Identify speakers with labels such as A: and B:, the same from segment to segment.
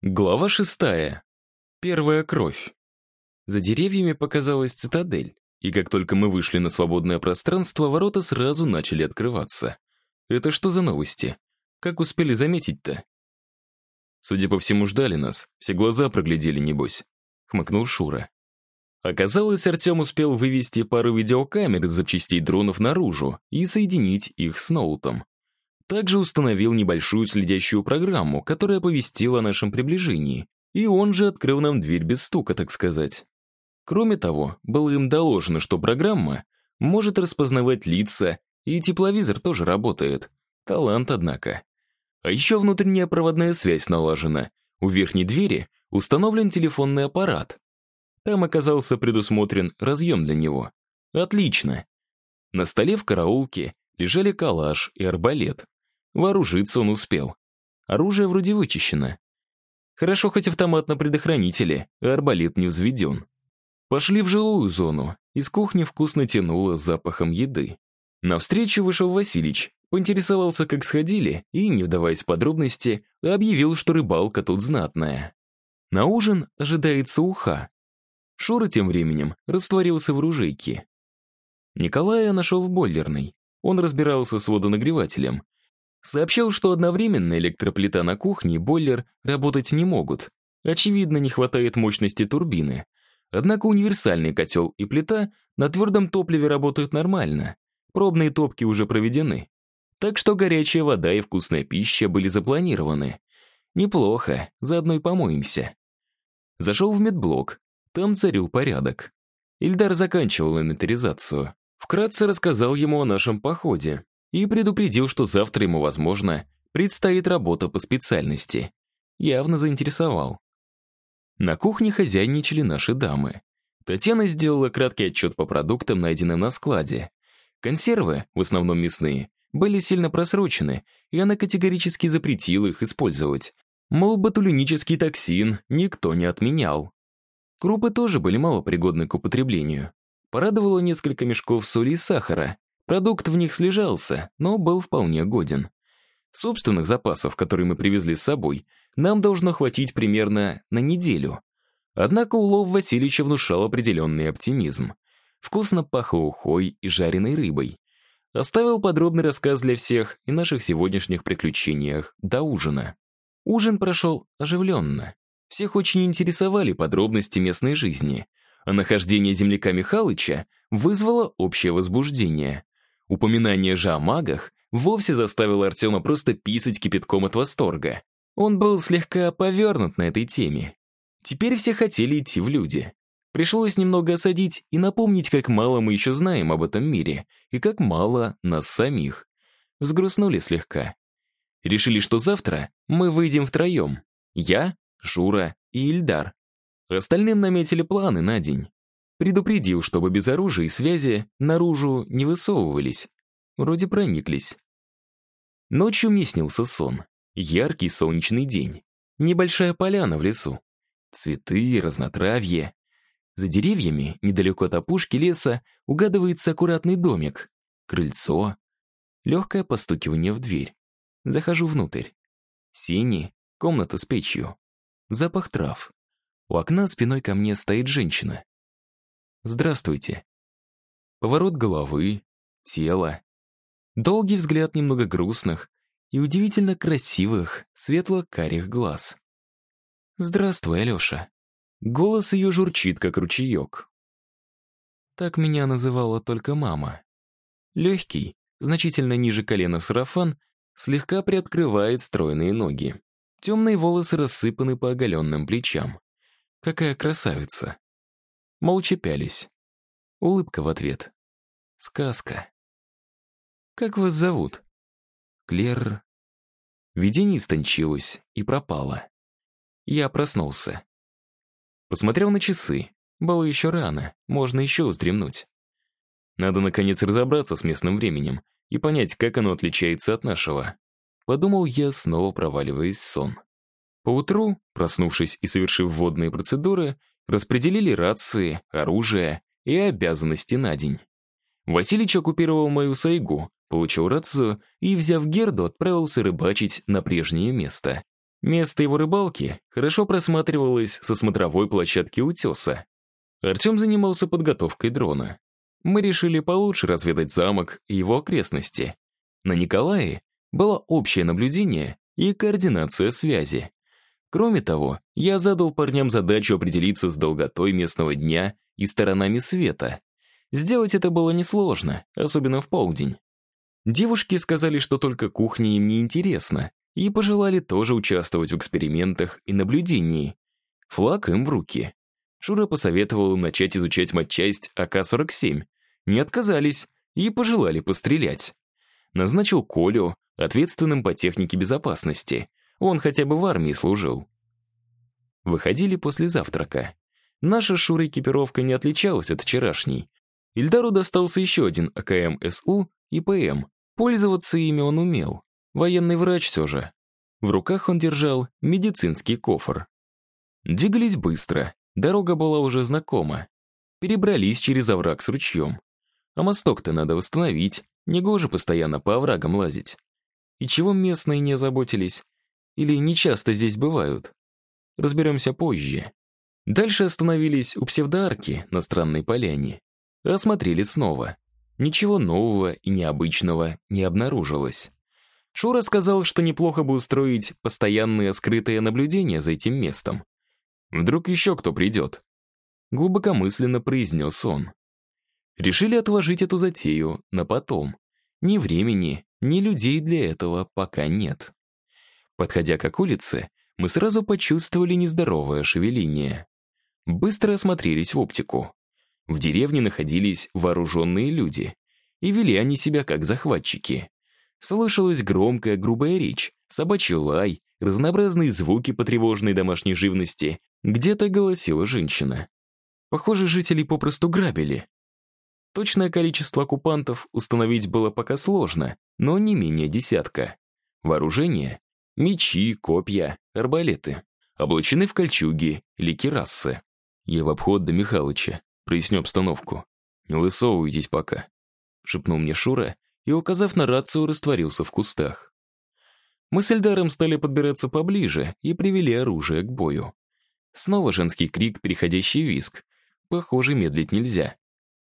A: Глава 6. Первая кровь. За деревьями показалась цитадель, и как только мы вышли на свободное пространство, ворота сразу начали открываться. Это что за новости? Как успели заметить-то? Судя по всему, ждали нас, все глаза проглядели, небось, хмыкнул Шура. Оказалось, Артем успел вывести пару видеокамер из запчастей дронов наружу и соединить их с ноутом. Также установил небольшую следящую программу, которая оповестила о нашем приближении, и он же открыл нам дверь без стука, так сказать. Кроме того, было им доложено, что программа может распознавать лица, и тепловизор тоже работает. Талант, однако. А еще внутренняя проводная связь налажена. У верхней двери установлен телефонный аппарат. Там оказался предусмотрен разъем для него. Отлично. На столе в караулке лежали калаш и арбалет. Вооружиться он успел. Оружие вроде вычищено. Хорошо, хоть автомат на предохранителе, а арбалет не взведен. Пошли в жилую зону. Из кухни вкусно тянуло запахом еды. Навстречу вышел Василич, поинтересовался, как сходили, и, не вдаваясь в подробности, объявил, что рыбалка тут знатная. На ужин ожидается уха. Шура тем временем растворился в оружейке. Николая нашел в бойлерной. Он разбирался с водонагревателем. Сообщил, что одновременно электроплита на кухне и бойлер работать не могут. Очевидно, не хватает мощности турбины. Однако универсальный котел и плита на твердом топливе работают нормально. Пробные топки уже проведены. Так что горячая вода и вкусная пища были запланированы. Неплохо, заодно и помоемся. Зашел в медблок. Там царил порядок. Ильдар заканчивал инвентаризацию. Вкратце рассказал ему о нашем походе и предупредил, что завтра ему, возможно, предстоит работа по специальности. Явно заинтересовал. На кухне хозяйничали наши дамы. Татьяна сделала краткий отчет по продуктам, найденным на складе. Консервы, в основном мясные, были сильно просрочены, и она категорически запретила их использовать. Мол, ботулинический токсин никто не отменял. Крупы тоже были малопригодны к употреблению. Порадовало несколько мешков соли и сахара. Продукт в них слежался, но был вполне годен. Собственных запасов, которые мы привезли с собой, нам должно хватить примерно на неделю. Однако улов Васильича внушал определенный оптимизм. Вкусно пахло ухой и жареной рыбой. Оставил подробный рассказ для всех и наших сегодняшних приключениях до ужина. Ужин прошел оживленно. Всех очень интересовали подробности местной жизни, а нахождение земляка Михалыча вызвало общее возбуждение. Упоминание же о магах вовсе заставило Артема просто писать кипятком от восторга. Он был слегка повернут на этой теме. Теперь все хотели идти в люди. Пришлось немного осадить и напомнить, как мало мы еще знаем об этом мире, и как мало нас самих. Взгрустнули слегка. Решили, что завтра мы выйдем втроем. Я, Шура и Ильдар. Остальным наметили планы на день. Предупредил, чтобы без оружия и связи наружу не высовывались. Вроде прониклись. Ночью мне снился сон. Яркий солнечный день. Небольшая поляна в лесу. Цветы, разнотравье. За деревьями, недалеко от опушки леса, угадывается аккуратный домик. Крыльцо. Легкое постукивание в дверь. Захожу внутрь. Сени, комната с печью. Запах трав. У окна спиной ко мне стоит женщина. «Здравствуйте». Поворот головы, тело. Долгий взгляд немного грустных и удивительно красивых, светло-карих глаз. «Здравствуй, Алеша». Голос ее журчит, как ручеек. Так меня называла только мама. Легкий, значительно ниже колена сарафан, слегка приоткрывает стройные ноги. Темные волосы рассыпаны по оголенным плечам. Какая красавица. Молча пялись. Улыбка в ответ. Сказка. «Как вас зовут?» «Клер...» Видение истончилось и пропало. Я проснулся. Посмотрел на часы. Было еще рано, можно еще вздремнуть. Надо, наконец, разобраться с местным временем и понять, как оно отличается от нашего. Подумал я, снова проваливаясь в сон. Поутру, проснувшись и совершив водные процедуры, распределили рации, оружие и обязанности на день. Василич оккупировал мою сайгу, получил рацию и, взяв Герду, отправился рыбачить на прежнее место. Место его рыбалки хорошо просматривалось со смотровой площадки утеса. Артем занимался подготовкой дрона. Мы решили получше разведать замок и его окрестности. На Николае было общее наблюдение и координация связи. Кроме того, я задал парням задачу определиться с долготой местного дня и сторонами света. Сделать это было несложно, особенно в полдень. Девушки сказали, что только кухня им не интересна, и пожелали тоже участвовать в экспериментах и наблюдении. Флаг им в руки. Шура посоветовал им начать изучать матчасть АК-47. Не отказались и пожелали пострелять. Назначил Колю ответственным по технике безопасности. Он хотя бы в армии служил. Выходили после завтрака. Наша с Шурой экипировка не отличалась от вчерашней. Ильдару достался еще один АКМ-СУ и ПМ. Пользоваться ими он умел. Военный врач все же. В руках он держал медицинский кофр. Двигались быстро. Дорога была уже знакома. Перебрались через овраг с ручьем. А мосток-то надо восстановить. Негоже постоянно по оврагам лазить. И чего местные не озаботились? Или не часто здесь бывают? Разберемся позже. Дальше остановились у псевдоарки на странной поляне. Осмотрели снова. Ничего нового и необычного не обнаружилось. Шура сказал, что неплохо бы устроить постоянное скрытое наблюдение за этим местом. Вдруг еще кто придет. Глубокомысленно произнес он. Решили отложить эту затею на потом. Ни времени, ни людей для этого пока нет. Подходя к улице, мы сразу почувствовали нездоровое шевеление. Быстро осмотрелись в оптику. В деревне находились вооруженные люди, и вели они себя как захватчики. Слышалась громкая, грубая речь, собачий лай, разнообразные звуки потревоженной домашней живности. Где-то голосила женщина. Похоже, жителей попросту грабили. Точное количество оккупантов установить было пока сложно, но не менее десятка. Вооружение — мечи, копья, арбалеты. Облачены в кольчуги или кирассы. Я в обход до Михалыча. Проясню обстановку. Не высовывайтесь пока», — шепнул мне Шура и, указав на рацию, растворился в кустах. Мы с Эльдаром стали подбираться поближе и привели оружие к бою. Снова женский крик, переходящий в визг. Похоже, медлить нельзя.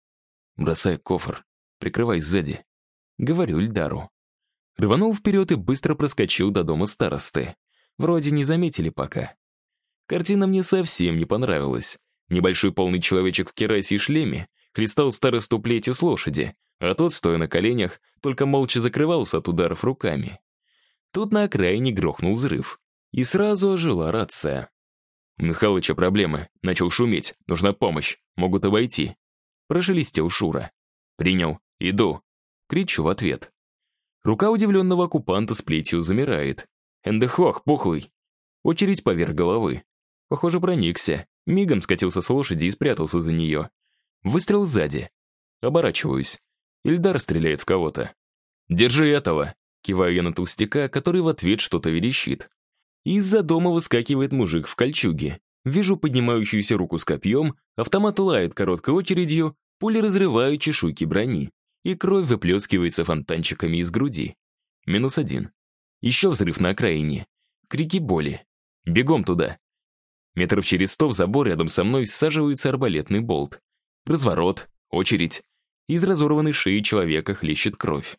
A: «Бросай кофр, прикрывай сзади», — говорю Эльдару. Рванул вперед и быстро проскочил до дома старосты. Вроде не заметили пока. Картина мне совсем не понравилась. Небольшой полный человечек в кирасе и шлеме хлестал старосту плетью с лошади, а тот, стоя на коленях, только молча закрывался от ударов руками. Тут на окраине грохнул взрыв, и сразу ожила рация. «У Михалыча проблемы, начал шуметь, нужна помощь, могут обойти», — прошелестел Шура. «Принял, иду», — кричу в ответ. Рука удивленного оккупанта с плетью замирает. «Эндехох, пухлый!» Очередь поверх головы. Похоже, проникся. Мигом скатился с лошади и спрятался за нее. Выстрел сзади. Оборачиваюсь. Ильдар стреляет в кого-то. «Держи этого!» Киваю я на толстяка, который в ответ что-то верещит. Из-за дома выскакивает мужик в кольчуге. Вижу поднимающуюся руку с копьем, автомат лает короткой очередью, пули разрывают чешуйки брони, и кровь выплескивается фонтанчиками из груди. -1. Еще взрыв на окраине. Крики боли. Бегом туда. Метров через 100 в забор рядом со мной всаживается арбалетный болт. Разворот, очередь. Из разорванной шеи человека хлещет кровь.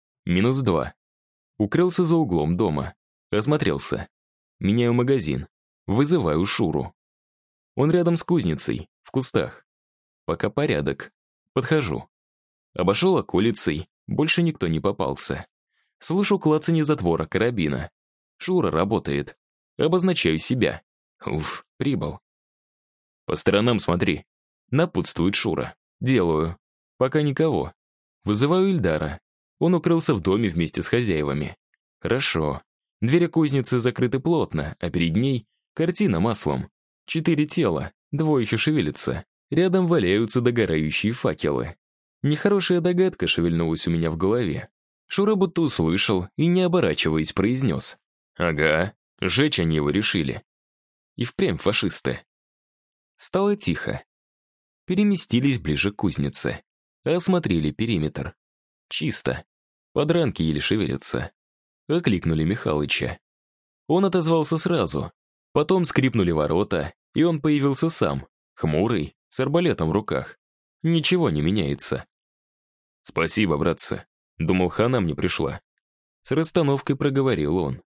A: -2. Укрылся за углом дома. Осмотрелся. Меняю магазин. Вызываю Шуру. Он рядом с кузницей, в кустах. Пока порядок. Подхожу. Обошел околицей, больше никто не попался. Слышу клацанье затвора карабина. Шура работает. Обозначаю себя. Уф, прибыл. «По сторонам смотри», — напутствует Шура. Делаю. Пока никого. Вызываю Ильдара. Он укрылся в доме вместе с хозяевами. Хорошо. Двери кузницы закрыты плотно, а перед ней картина маслом. 4 тела, 2 еще шевелятся. Рядом валяются догорающие факелы. Нехорошая догадка шевельнулась у меня в голове. Шура будто услышал и, не оборачиваясь, произнес. «Ага, сжечь они его решили». И впрямь фашисты. Стало тихо. Переместились ближе к кузнице. Осмотрели периметр. Чисто. Подранки еле шевелятся. Окликнули Михалыча. Он отозвался сразу. Потом скрипнули ворота, и он появился сам, хмурый, с арбалетом в руках. Ничего не меняется. «Спасибо, братцы. Думал, хана мне пришла». С расстановкой проговорил он.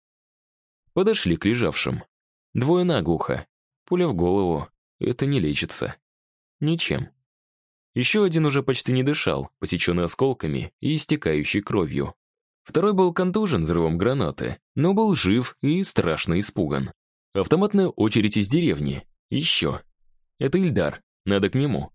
A: Подошли к лежавшим. Двое наглухо. Пуля в голову. Это не лечится. Ничем. Еще один уже почти не дышал, посеченный осколками и истекающий кровью. Второй был контужен взрывом гранаты, но был жив и страшно испуган. Автоматная очередь из деревни. Еще. Это Ильдар. Надо к нему.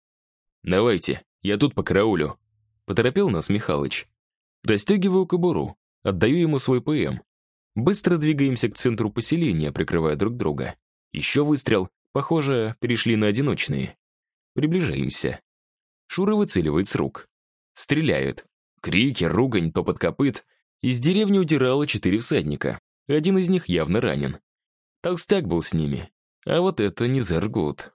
A: «Давайте, я тут по караулю», — поторопил нас Михалыч. Расстегиваю кобуру, отдаю ему свой ПМ. Быстро двигаемся к центру поселения, прикрывая друг друга. Еще выстрел. Похоже, перешли на одиночные. Приближаемся. Шура выцеливает с рук. Стреляет. Крики, ругань, топот копыт. Из деревни удирало 4 всадника. Один из них явно ранен. Толстяк был с ними. А вот это не Зергут.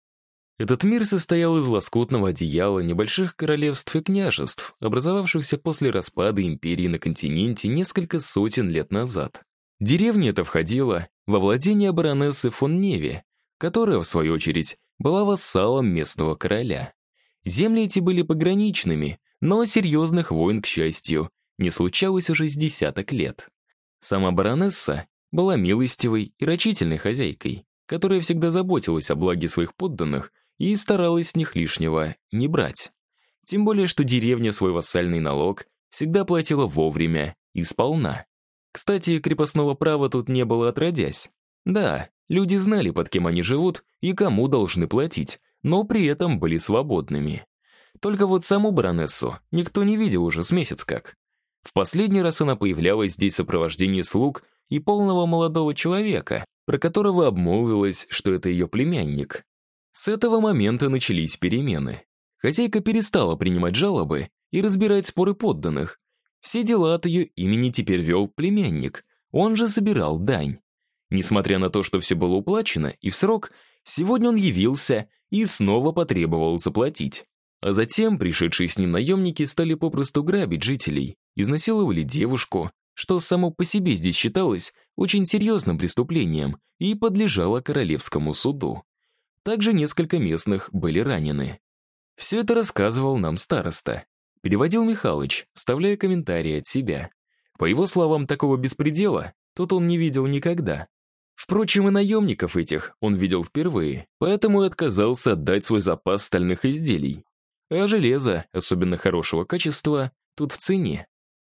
A: Этот мир состоял из лоскутного одеяла небольших королевств и княжеств, образовавшихся после распада империи на континенте несколько сотен лет назад. Деревня эта входила во владение баронессы фон Неве, которая, в свою очередь, была вассалом местного короля. Земли эти были пограничными, но серьезных войн, к счастью, не случалось уже с десяток лет. Сама баронесса была милостивой и рачительной хозяйкой, которая всегда заботилась о благе своих подданных и старалась с них лишнего не брать. Тем более, что деревня свой вассальный налог всегда платила вовремя и сполна. Кстати, крепостного права тут не было отродясь. Да, люди знали, под кем они живут и кому должны платить, но при этом были свободными. Только вот саму баронессу никто не видел уже с месяц как. В последний раз она появлялась здесь в сопровождении слуг и полного молодого человека, про которого обмолвилась, что это ее племянник. С этого момента начались перемены. Хозяйка перестала принимать жалобы и разбирать споры подданных. Все дела от ее имени теперь вел племянник, он же собирал дань. Несмотря на то, что все было уплачено и в срок, сегодня он явился и снова потребовал заплатить. А затем пришедшие с ним наемники стали попросту грабить жителей, изнасиловали девушку, что само по себе здесь считалось очень серьезным преступлением и подлежало королевскому суду. Также несколько местных были ранены. Все это рассказывал нам староста. Переводил Михалыч, вставляя комментарии от себя. По его словам, такого беспредела тут он не видел никогда. Впрочем, и наемников этих он видел впервые, поэтому и отказался отдать свой запас стальных изделий. А железо, особенно хорошего качества, тут в цене.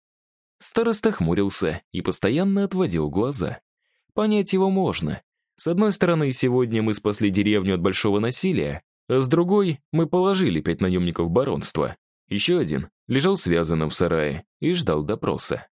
A: Староста хмурился и постоянно отводил глаза. Понять его можно. С одной стороны, сегодня мы спасли деревню от большого насилия, а с другой мы положили 5 наемников баронства. Еще один лежал связанным в сарае и ждал допроса.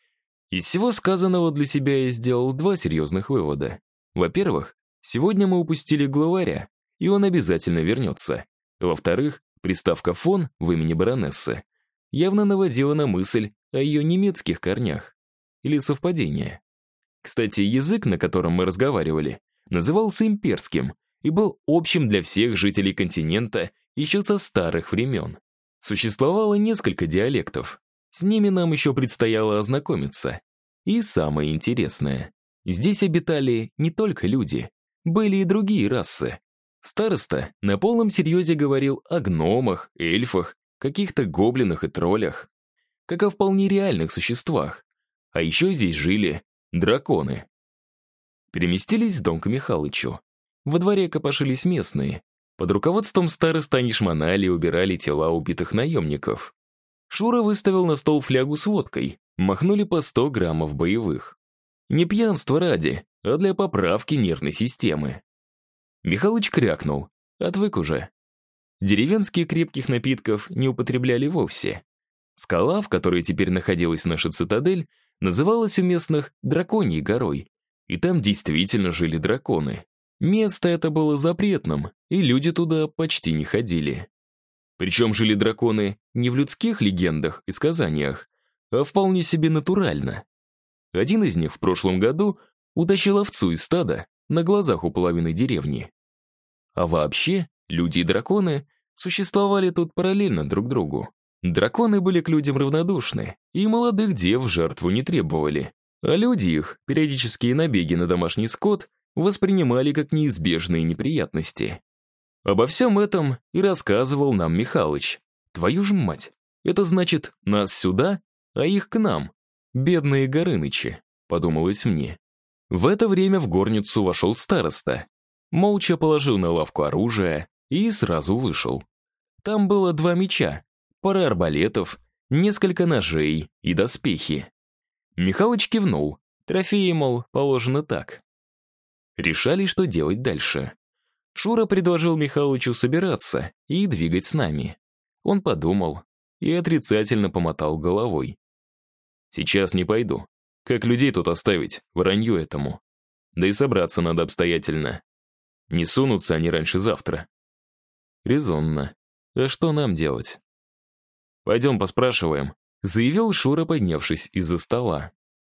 A: Из всего сказанного для себя я сделал 2 серьезных вывода. Во-первых, сегодня мы упустили главаря, и он обязательно вернется. Во-вторых, приставка «фон» в имени баронессы явно наводила на мысль о ее немецких корнях. Или совпадение. Кстати, язык, на котором мы разговаривали, назывался имперским и был общим для всех жителей континента еще со старых времен. Существовало несколько диалектов. С ними нам еще предстояло ознакомиться. И самое интересное, здесь обитали не только люди, были и другие расы. Староста на полном серьезе говорил о гномах, эльфах, каких-то гоблинах и троллях, как о вполне реальных существах. А еще здесь жили драконы. Переместились в дом к Михалычу. Во дворе копошились местные. Под руководством староста они шмонали и убирали тела убитых наемников. Шура выставил на стол флягу с водкой, махнули по 100 граммов боевых. Не пьянство ради, а для поправки нервной системы. Михалыч крякнул, отвык уже. Деревенские крепких напитков не употребляли вовсе. Скала, в которой теперь находилась наша цитадель, называлась у местных Драконьей горой, и там действительно жили драконы. Место это было запретным, и люди туда почти не ходили. Причем жили драконы не в людских легендах и сказаниях, а вполне себе натурально. Один из них в прошлом году утащил овцу из стада на глазах у половины деревни. А вообще, люди и драконы существовали тут параллельно друг другу. Драконы были к людям равнодушны, и молодых дев в жертву не требовали. А люди их, периодические набеги на домашний скот, воспринимали как неизбежные неприятности. Обо всем этом и рассказывал нам Михалыч. Твою ж мать, это значит, нас сюда, а их к нам. Бедные Горынычи, подумалось мне. В это время в горницу вошел староста. Молча положил на лавку оружие и сразу вышел. Там было 2 меча, пара арбалетов, несколько ножей и доспехи. Михалыч кивнул. Трофеи, мол, положено так. Решали, что делать дальше. Шура предложил Михалычу собираться и двигать с нами. Он подумал и отрицательно помотал головой. «Сейчас не пойду. Как людей тут оставить, вранью этому? Да и собраться надо обстоятельно. Не сунутся они раньше завтра». «Резонно. А что нам делать?» «Пойдем поспрашиваем», — заявил Шура, поднявшись из-за стола.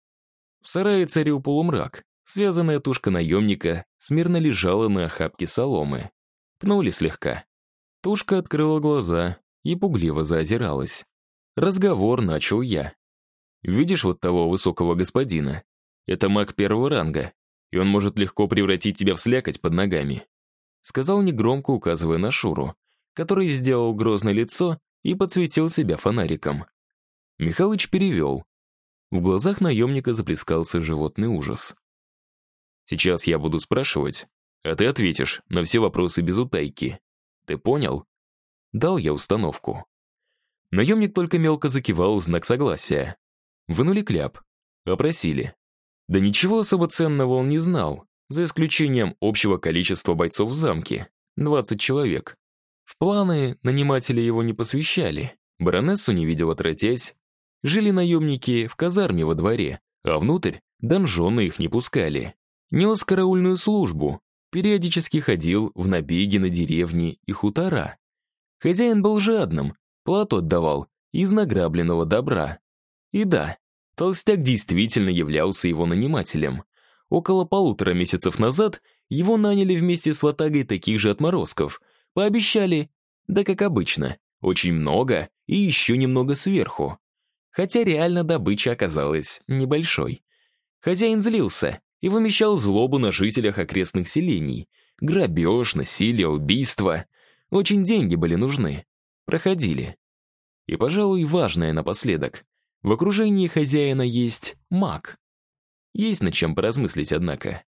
A: В сарае царил полумрак. Связанная тушка наемника смирно лежала на охапке соломы. Пнули слегка. Тушка открыла глаза и пугливо заозиралась. Разговор начал я. «Видишь вот того высокого господина? Это маг 1-го ранга, и он может легко превратить тебя в слякоть под ногами», сказал негромко, указывая на Шуру, который сделал грозное лицо и подсветил себя фонариком. Михалыч перевел. В глазах наемника заплескался животный ужас. «Сейчас я буду спрашивать, а ты ответишь на все вопросы без утайки. Ты понял?» Дал я установку. Наемник только мелко закивал в знак согласия. Вынули кляп. Опросили. Да ничего особо ценного он не знал, за исключением общего количества бойцов в замке — 20 человек. В планы наниматели его не посвящали. Баронессу не видел отродясь. Жили наемники в казарме во дворе, а внутрь донжоны их не пускали. Нес караульную службу, периодически ходил в набеги на деревни и хутора. Хозяин был жадным, плату отдавал из награбленного добра. И да, толстяк действительно являлся его нанимателем. Около 1,5 месяцев назад его наняли вместе с ватагой таких же отморозков. Пообещали, да как обычно, очень много и еще немного сверху. Хотя реально добыча оказалась небольшой. Хозяин злился и вымещал злобу на жителях окрестных селений. Грабеж, насилие, убийства. Очень деньги были нужны. Проходили. И, пожалуй, важное напоследок. В окружении хозяина есть маг. Есть над чем поразмыслить, однако.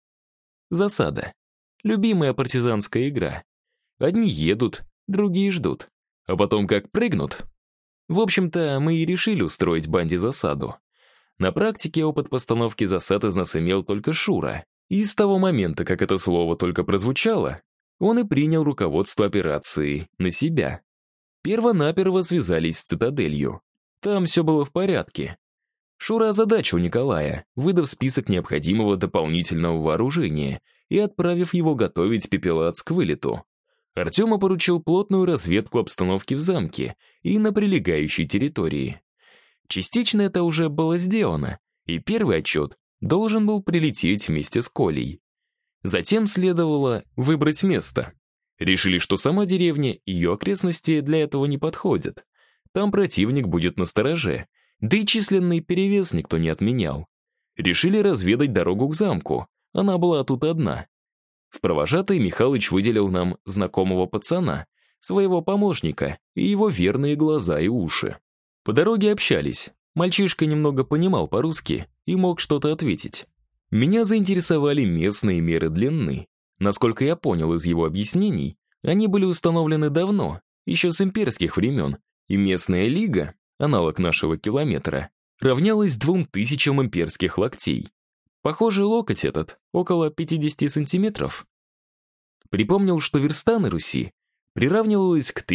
A: Засада. Любимая партизанская игра. Одни едут, другие ждут. А потом как прыгнут. В общем-то, мы и решили устроить банде засаду. На практике опыт постановки засад из нас имел только Шура. И с того момента, как это слово только прозвучало, он и принял руководство операцией на себя. Первонаперво связались с цитаделью. Там все было в порядке. Шура озадачил Николая, выдав список необходимого дополнительного вооружения и отправив его готовить пепелац к вылету. Артема поручил плотную разведку обстановки в замке и на прилегающей территории. Частично это уже было сделано, и первый отчет должен был прилететь вместе с Колей. Затем следовало выбрать место. Решили, что сама деревня и ее окрестности для этого не подходят. Там противник будет настороже, да и численный перевес никто не отменял. Решили разведать дорогу к замку, она была тут одна. В провожатый Михалыч выделил нам знакомого пацана, своего помощника и его верные глаза и уши. По дороге общались. Мальчишка немного понимал по-русски и мог что-то ответить. Меня заинтересовали местные меры длины. Насколько я понял из его объяснений, они были установлены давно, еще с имперских времен, и местная лига, аналог нашего километра, равнялась 2000 имперских локтей. Похоже, локоть этот около 50 сантиметров. Припомнил, что верста на Руси приравнивалась к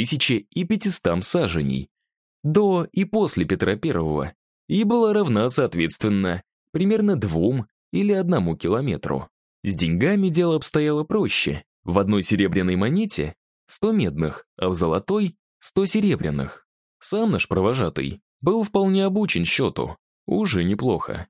A: 1500 саженей до и после Петра I и была равна, соответственно, примерно 2 или 1 километру. С деньгами дело обстояло проще. В одной серебряной монете 100 медных, а в золотой 100 серебряных. Сам наш провожатый был вполне обучен счету. Уже неплохо.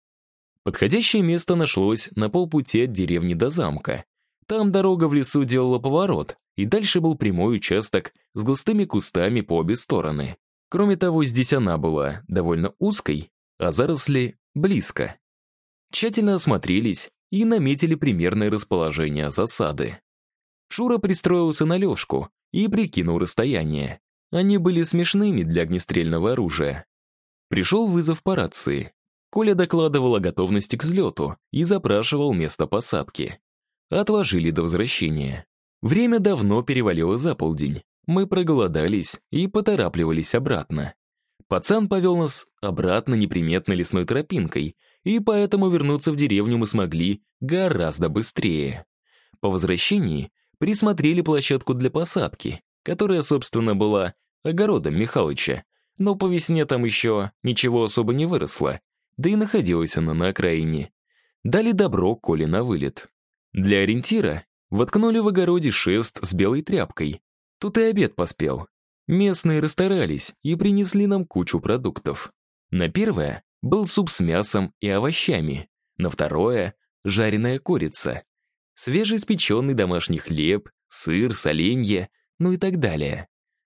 A: Подходящее место нашлось на полпути от деревни до замка. Там дорога в лесу делала поворот, и дальше был прямой участок с густыми кустами по обе стороны. Кроме того, здесь она была довольно узкой, а заросли близко. Тщательно осмотрелись и наметили примерное расположение засады. Шура пристроился на лёжку и прикинул расстояние. Они были смешными для огнестрельного оружия. Пришел вызов по рации. Коля докладывал о готовности к взлету и запрашивал место посадки. Отложили до возвращения. Время давно перевалило за полдень. Мы проголодались и поторапливались обратно. Пацан повел нас обратно неприметной лесной тропинкой, и поэтому вернуться в деревню мы смогли гораздо быстрее. По возвращении присмотрели площадку для посадки, которая, собственно, была огородом Михалыча, но по весне там еще ничего особо не выросло, да и находилась она на окраине. Дали добро Коле на вылет. Для ориентира воткнули в огороде шест с белой тряпкой. Тут и обед поспел. Местные расстарались и принесли нам кучу продуктов. На первое был суп с мясом и овощами, на второе — жареная курица, свежеиспеченный домашний хлеб, сыр, соленье, ну и так далее.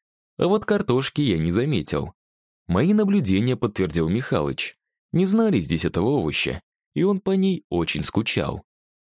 A: А вот картошки я не заметил. Мои наблюдения подтвердил Михалыч. Не знали здесь этого овоща, и он по ней очень скучал.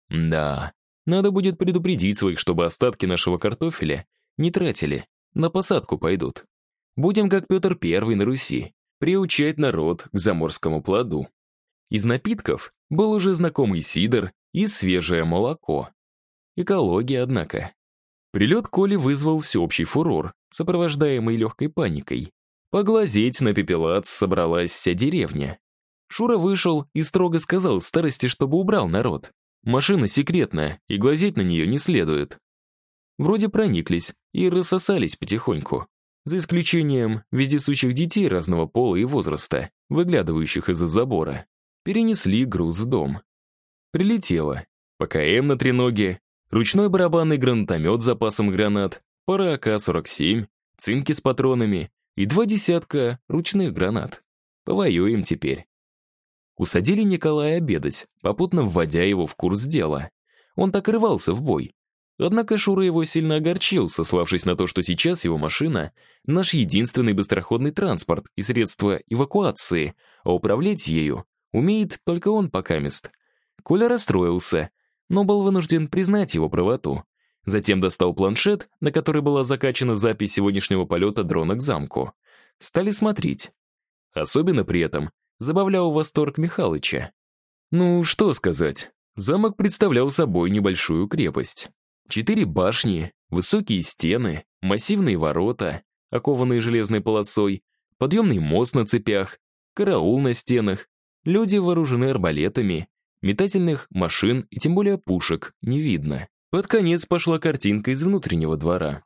A: Да, надо будет предупредить своих, чтобы остатки нашего картофеля не тратили, на посадку пойдут. Будем как Петр I на Руси, приучать народ к заморскому плоду. Из напитков был уже знакомый сидр и свежее молоко. Экология, однако. Прилет Коли вызвал всеобщий фурор, сопровождаемый легкой паникой. Поглазеть на пепелац собралась вся деревня. Шура вышел и строго сказал старости, чтобы убрал народ. Машина секретная, и глазеть на нее не следует. Вроде прониклись и рассосались потихоньку, за исключением вездесущих детей разного пола и возраста, выглядывающих из-за забора. Перенесли груз в дом. Прилетело. ПКМ на треноге, ручной барабанный гранатомет с запасом гранат, пара АК-47, цинки с патронами и 2 десятка ручных гранат. Повоюем теперь. Усадили Николая обедать, попутно вводя его в курс дела. Он так рвался в бой. Однако Шура его сильно огорчил, сославшись на то, что сейчас его машина — наш единственный быстроходный транспорт и средство эвакуации, а управлять ею умеет только он покамест. Коля расстроился, но был вынужден признать его правоту. Затем достал планшет, на который была закачана запись сегодняшнего полета дрона к замку. Стали смотреть. Особенно при этом забавлял восторг Михалыча. Ну, что сказать, замок представлял собой небольшую крепость. 4 башни, высокие стены, массивные ворота, окованные железной полосой, подъемный мост на цепях, караул на стенах, люди вооружены арбалетами, метательных машин и тем более пушек не видно. Под конец пошла картинка из внутреннего двора.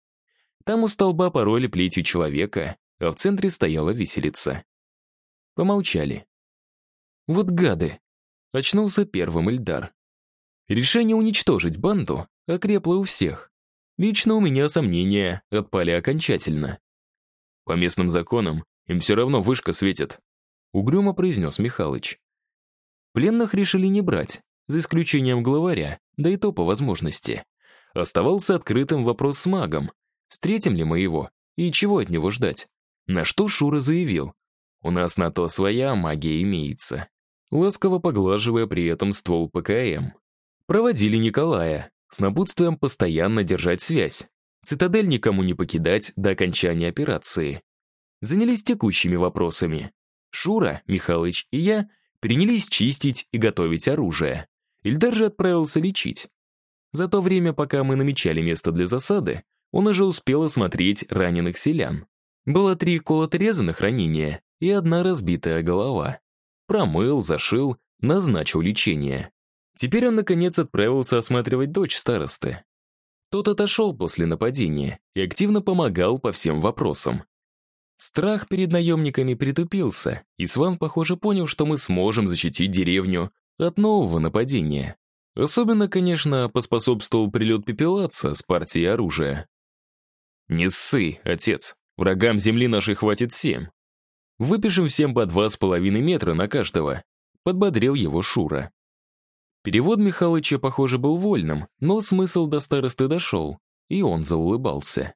A: Там у столба пороли плетью человека, а в центре стояла виселица. Помолчали. Вот гады! Очнулся первым Ильдар. Решение уничтожить банду окрепло у всех. Лично у меня сомнения отпали окончательно. По местным законам им все равно вышка светит, угрюмо произнес Михалыч. Пленных решили не брать, за исключением главаря, да и то по возможности. Оставался открытым вопрос с магом. Встретим ли мы его и чего от него ждать? На что Шура заявил: у нас на то своя магия имеется, ласково поглаживая при этом ствол ПКМ. Проводили Николая, с напутствием постоянно держать связь. Цитадель никому не покидать до окончания операции. Занялись текущими вопросами. Шура, Михалыч и я принялись чистить и готовить оружие. Ильдар же отправился лечить. За то время, пока мы намечали место для засады, он уже успел осмотреть раненых селян. Было 3 колото-резаных ранения и 1 разбитая голова. Промыл, зашил, назначил лечение. Теперь он, наконец, отправился осматривать дочь старосты. Тот отошел после нападения и активно помогал по всем вопросам. Страх перед наемниками притупился, и Сван, похоже, понял, что мы сможем защитить деревню от нового нападения. Особенно, конечно, поспособствовал прилет пепелаца с партией оружия. «Не ссы, отец, врагам земли нашей хватит всем. Выпишем всем по 2,5 метра на каждого», — подбодрил его Шура. Перевод Михалыча, похоже, был вольным, но смысл до старосты дошел, и он заулыбался.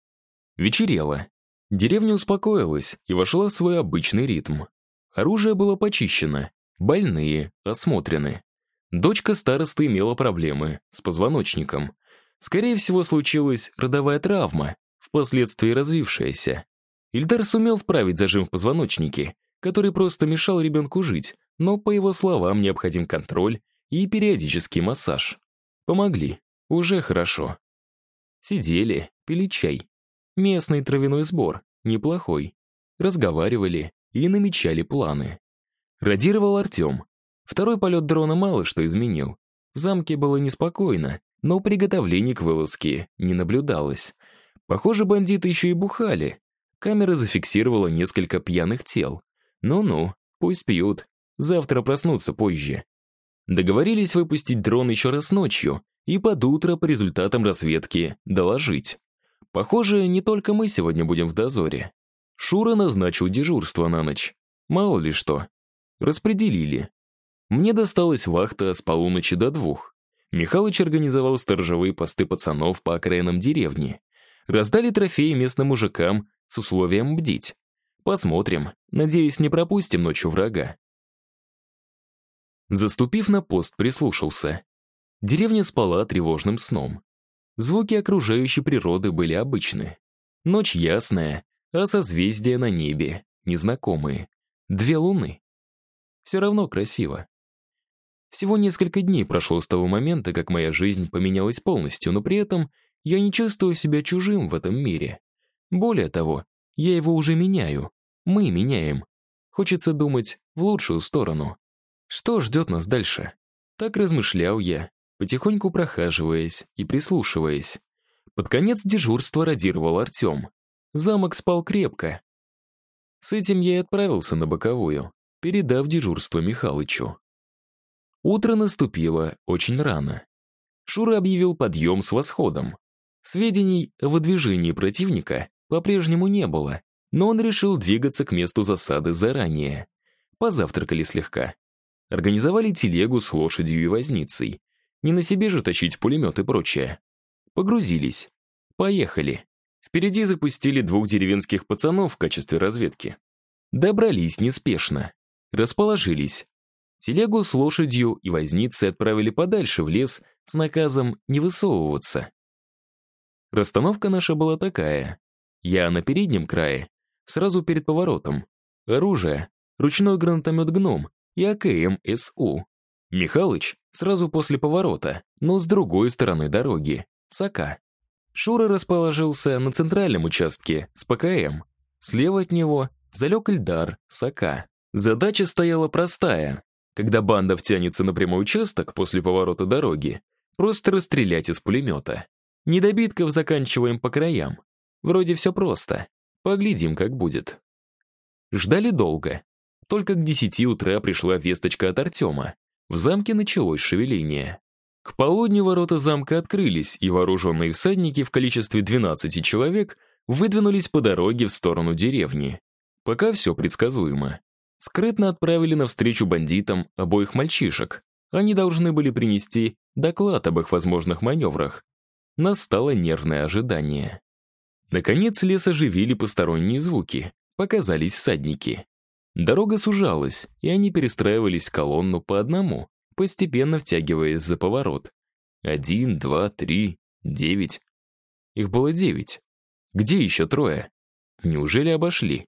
A: Вечерело. Деревня успокоилась и вошла в свой обычный ритм. Оружие было почищено, Больные, осмотрены. Дочка старосты имела проблемы с позвоночником. Скорее всего, случилась родовая травма, впоследствии развившаяся. Ильдар сумел вправить зажим в позвоночнике, который просто мешал ребенку жить, но, по его словам, необходим контроль и периодический массаж. Помогли. Уже хорошо. Сидели, пили чай. Местный травяной сбор, неплохой. Разговаривали и намечали планы. Радировал Артем. Второй полет дрона мало что изменил. В замке было неспокойно, но приготовлений к вылазке не наблюдалось. Похоже, бандиты еще и бухали. Камера зафиксировала несколько пьяных тел. Ну-ну, пусть пьют. Завтра проснутся позже. Договорились выпустить дрон еще раз ночью и под утро по результатам разведки доложить. Похоже, не только мы сегодня будем в дозоре. Шура назначил дежурство на ночь. Мало ли что. Распределили. Мне досталась вахта с полуночи до 2. Михалыч организовал сторожевые посты пацанов по окраинам деревни. Раздали трофеи местным мужикам с условием бдить. Посмотрим. Надеюсь, не пропустим ночью врага. Заступив на пост, прислушался. Деревня спала тревожным сном. Звуки окружающей природы были обычны. Ночь ясная, а созвездия на небе незнакомые. 2 луны. Все равно красиво. Всего несколько дней прошло с того момента, как моя жизнь поменялась полностью, но при этом я не чувствую себя чужим в этом мире. Более того, я его уже меняю. Мы меняем. Хочется думать в лучшую сторону. Что ждет нас дальше? Так размышлял я, потихоньку прохаживаясь и прислушиваясь. Под конец дежурства радировал Артем. Замок спал крепко. С этим я и отправился на боковую, передав дежурство Михалычу. Утро наступило очень рано. Шура объявил подъем с восходом. Сведений о выдвижении противника по-прежнему не было, но он решил двигаться к месту засады заранее. Позавтракали слегка. Организовали телегу с лошадью и возницей. Не на себе же тащить пулемет и прочее. Погрузились. Поехали. Впереди запустили 2 деревенских пацанов в качестве разведки. Добрались неспешно. Расположились. Телегу с лошадью и возницей отправили подальше в лес с наказом не высовываться. Расстановка наша была такая. Я на переднем крае, сразу перед поворотом. Оружие, ручной гранатомет «Гном» и АКМ-СУ. Михалыч сразу после поворота, но с другой стороны дороги, с АК. Шура расположился на центральном участке с ПКМ. Слева от него залег Ильдар с АК. Задача стояла простая. Когда банда втянется на прямой участок после поворота дороги, просто расстрелять из пулемета. Недобитков заканчиваем по краям. Вроде все просто. Поглядим, как будет. Ждали долго. Только к 10 утра пришла весточка от Артема. В замке началось шевеление. К полудню ворота замка открылись, и вооруженные всадники в количестве 12 человек выдвинулись по дороге в сторону деревни. Пока все предсказуемо. Скрытно отправили навстречу бандитам обоих мальчишек. Они должны были принести доклад об их возможных маневрах. Настало нервное ожидание. Наконец лес оживили посторонние звуки. Показались всадники. Дорога сужалась, и они перестраивались в колонну по одному, постепенно втягиваясь за поворот. 1, 2, 3, 9. Их было 9. Где еще 3? Неужели обошли?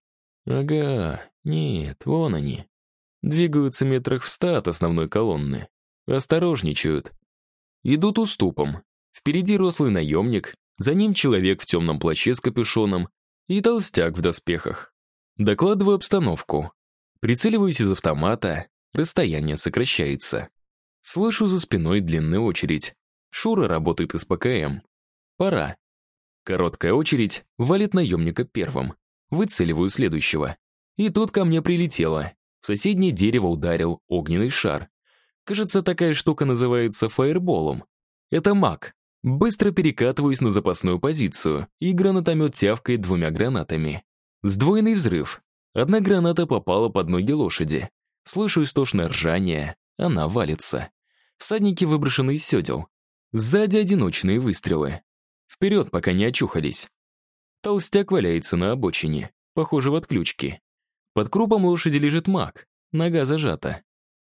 A: Ага, нет, вон они. Двигаются метрах в 100 от основной колонны. Осторожничают. Идут уступом. Впереди рослый наемник, за ним человек в темном плаще с капюшоном и толстяк в доспехах. Докладываю обстановку. Прицеливаюсь из автомата, расстояние сокращается. Слышу за спиной длинную очередь. Шура работает из ПКМ. Пора. Короткая очередь валит наемника первым. Выцеливаю следующего. И тут ко мне прилетело. В соседнее дерево ударил огненный шар. Кажется, такая штука называется фаерболом. Это маг. Быстро перекатываюсь на запасную позицию, и гранатомет тявкает 2 гранатами. Сдвоенный взрыв. 1 граната попала под ноги лошади. Слышу истошное ржание. Она валится. Всадники выброшены из седел. Сзади одиночные выстрелы. Вперед, пока не очухались. Толстяк валяется на обочине, похоже, в отключке. Под крупом лошади лежит маг. Нога зажата.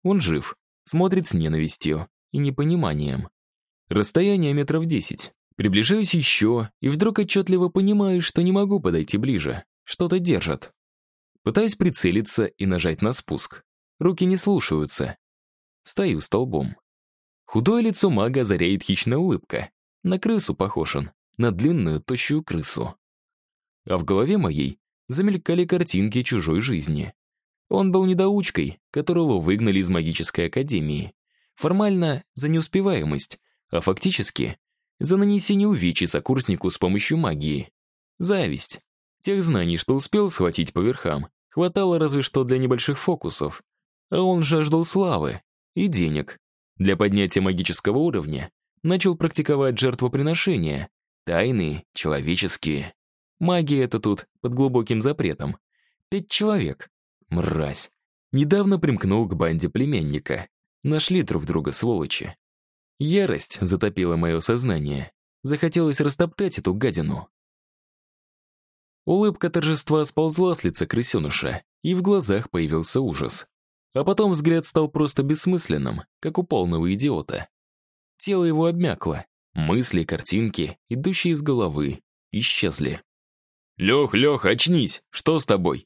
A: Он жив, смотрит с ненавистью и непониманием. Расстояние метров 10. Приближаюсь еще, и вдруг отчетливо понимаю, что не могу подойти ближе. Что-то держат. Пытаюсь прицелиться и нажать на спуск. Руки не слушаются. Стою столбом. Худое лицо мага озаряет хищная улыбка. На крысу похож он, на длинную, тощую крысу. А в голове моей замелькали картинки чужой жизни. Он был недоучкой, которого выгнали из магической академии. Формально за неуспеваемость, а фактически за нанесение увечий сокурснику с помощью магии. Зависть. Тех знаний, что успел схватить по верхам, хватало разве что для небольших фокусов. А он жаждал славы и денег. Для поднятия магического уровня начал практиковать жертвоприношения, тайные, человеческие. Магия это тут под глубоким запретом. 5 человек. Мразь. Недавно примкнул к банде племянника. Нашли друг друга, сволочи. Ярость затопила мое сознание. Захотелось растоптать эту гадину. Улыбка торжества сползла с лица крысеныша, и в глазах появился ужас. А потом взгляд стал просто бессмысленным, как у полного идиота. Тело его обмякло. Мысли, картинки, идущие из головы, исчезли. «Лех, очнись! Что с тобой?»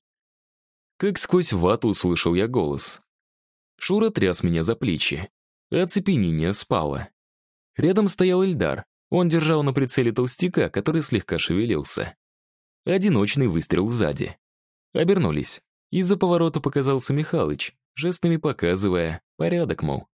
A: Как сквозь вату услышал я голос. Шура тряс меня за плечи. Оцепенение спало. Рядом стоял Эльдар. Он держал на прицеле толстяка, который слегка шевелился. Одиночный выстрел сзади. Обернулись. Из-за поворота показался Михалыч, жестами показывая порядок, мол.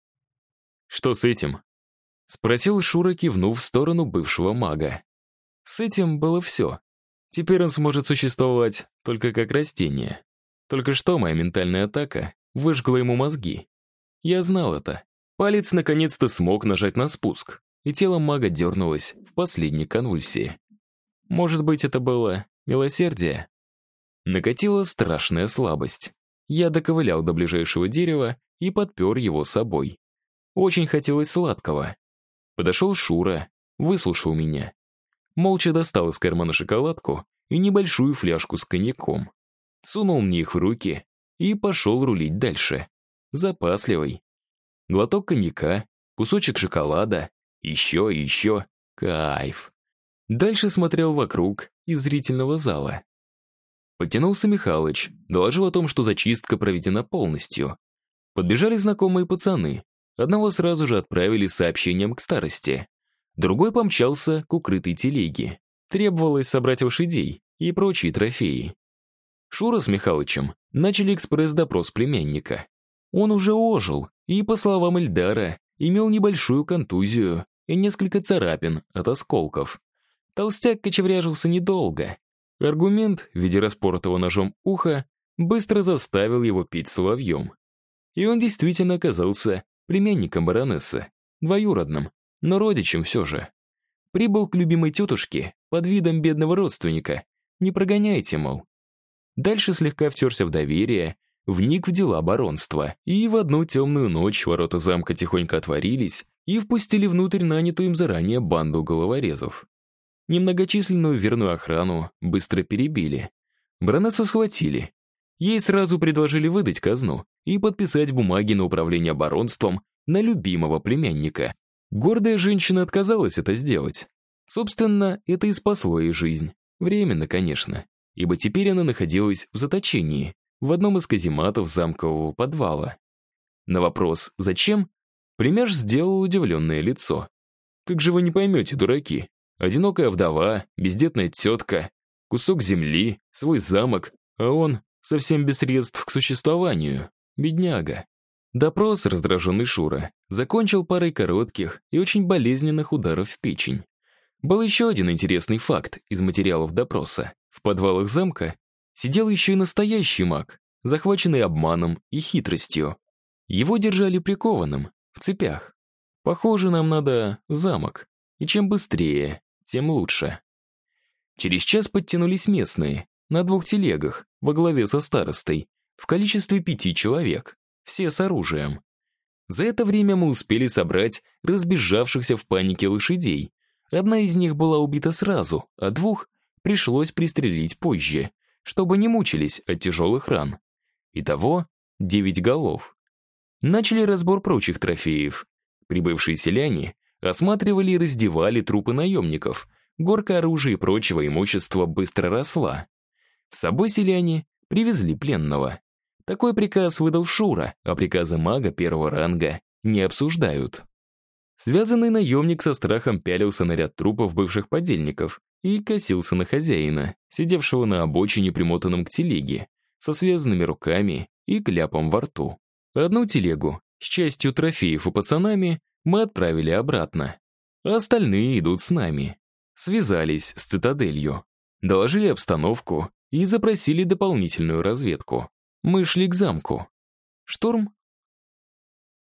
A: «Что с этим?» — спросил Шура, кивнув в сторону бывшего мага. С этим было все. Теперь он сможет существовать только как растение. Только что моя ментальная атака выжгла ему мозги. Я знал это. Палец наконец-то смог нажать на спуск, и тело мага дернулось в последней конвульсии. Может быть, это было милосердие? Накатила страшная слабость. Я доковылял до ближайшего дерева и подпер его собой. Очень хотелось сладкого. Подошел Шура, выслушал меня. Молча достал из кармана шоколадку и небольшую фляжку с коньяком. Сунул мне их в руки и пошел рулить дальше. Запасливый. Глоток коньяка, кусочек шоколада, еще и еще. Кайф. Дальше смотрел вокруг из зрительного зала. Подтянулся Михалыч, доложил о том, что зачистка проведена полностью. Подбежали знакомые пацаны. Одного сразу же отправили с сообщением к старости. Другой помчался к укрытой телеге. Требовалось собрать лошадей и прочие трофеи. Шура с Михалычем начали экспресс-допрос племянника. Он уже ожил и, по словам Эльдара, имел небольшую контузию и несколько царапин от осколков. Толстяк кочевряжился недолго. Аргумент в виде распоротого ножом уха быстро заставил его пить соловьем. И он действительно оказался племянником баронессы, двоюродным, но родичем все же. Прибыл к любимой тетушке под видом бедного родственника. Не прогоняйте, мол. Дальше слегка втерся в доверие, вник в дела баронства, и в одну темную ночь ворота замка тихонько отворились и впустили внутрь нанятую им заранее банду головорезов. Немногочисленную верную охрану быстро перебили. Баронессу схватили. Ей сразу предложили выдать казну и подписать бумаги на управление баронством на любимого племянника. Гордая женщина отказалась это сделать. Собственно, это и спасло ей жизнь. Временно, конечно. Ибо теперь она находилась в заточении, в одном из казематов замкового подвала. На вопрос «Зачем?» племяш сделал удивленное лицо. «Как же вы не поймете, дураки? Одинокая вдова, бездетная тетка, кусок земли, свой замок, а он совсем без средств к существованию. Бедняга». Допрос раздраженный Шура закончил парой коротких и очень болезненных ударов в печень. Был еще один интересный факт из материалов допроса. В подвалах замка сидел еще и настоящий маг, захваченный обманом и хитростью. Его держали прикованным, в цепях. Похоже, нам надо в замок. И чем быстрее, тем лучше. Через час подтянулись местные, на 2 телегах, во главе со старостой, в количестве 5 человек, все с оружием. За это время мы успели собрать разбежавшихся в панике лошадей. Одна из них была убита сразу, а 2 пришлось пристрелить позже, чтобы не мучились от тяжелых ран. Итого 9 голов. Начали разбор прочих трофеев. Прибывшие селяне осматривали и раздевали трупы наемников. Горка оружия и прочего имущества быстро росла. С собой селяне привезли пленного. Такой приказ выдал Шура, а приказы мага первого ранга не обсуждают. Связанный наемник со страхом пялился на ряд трупов бывших подельников и косился на хозяина, сидевшего на обочине, примотанном к телеге, со связанными руками и кляпом во рту. Одну телегу с частью трофеев и пацанами мы отправили обратно, а остальные идут с нами. Связались с цитаделью, доложили обстановку и запросили дополнительную разведку. Мы шли к замку. Шторм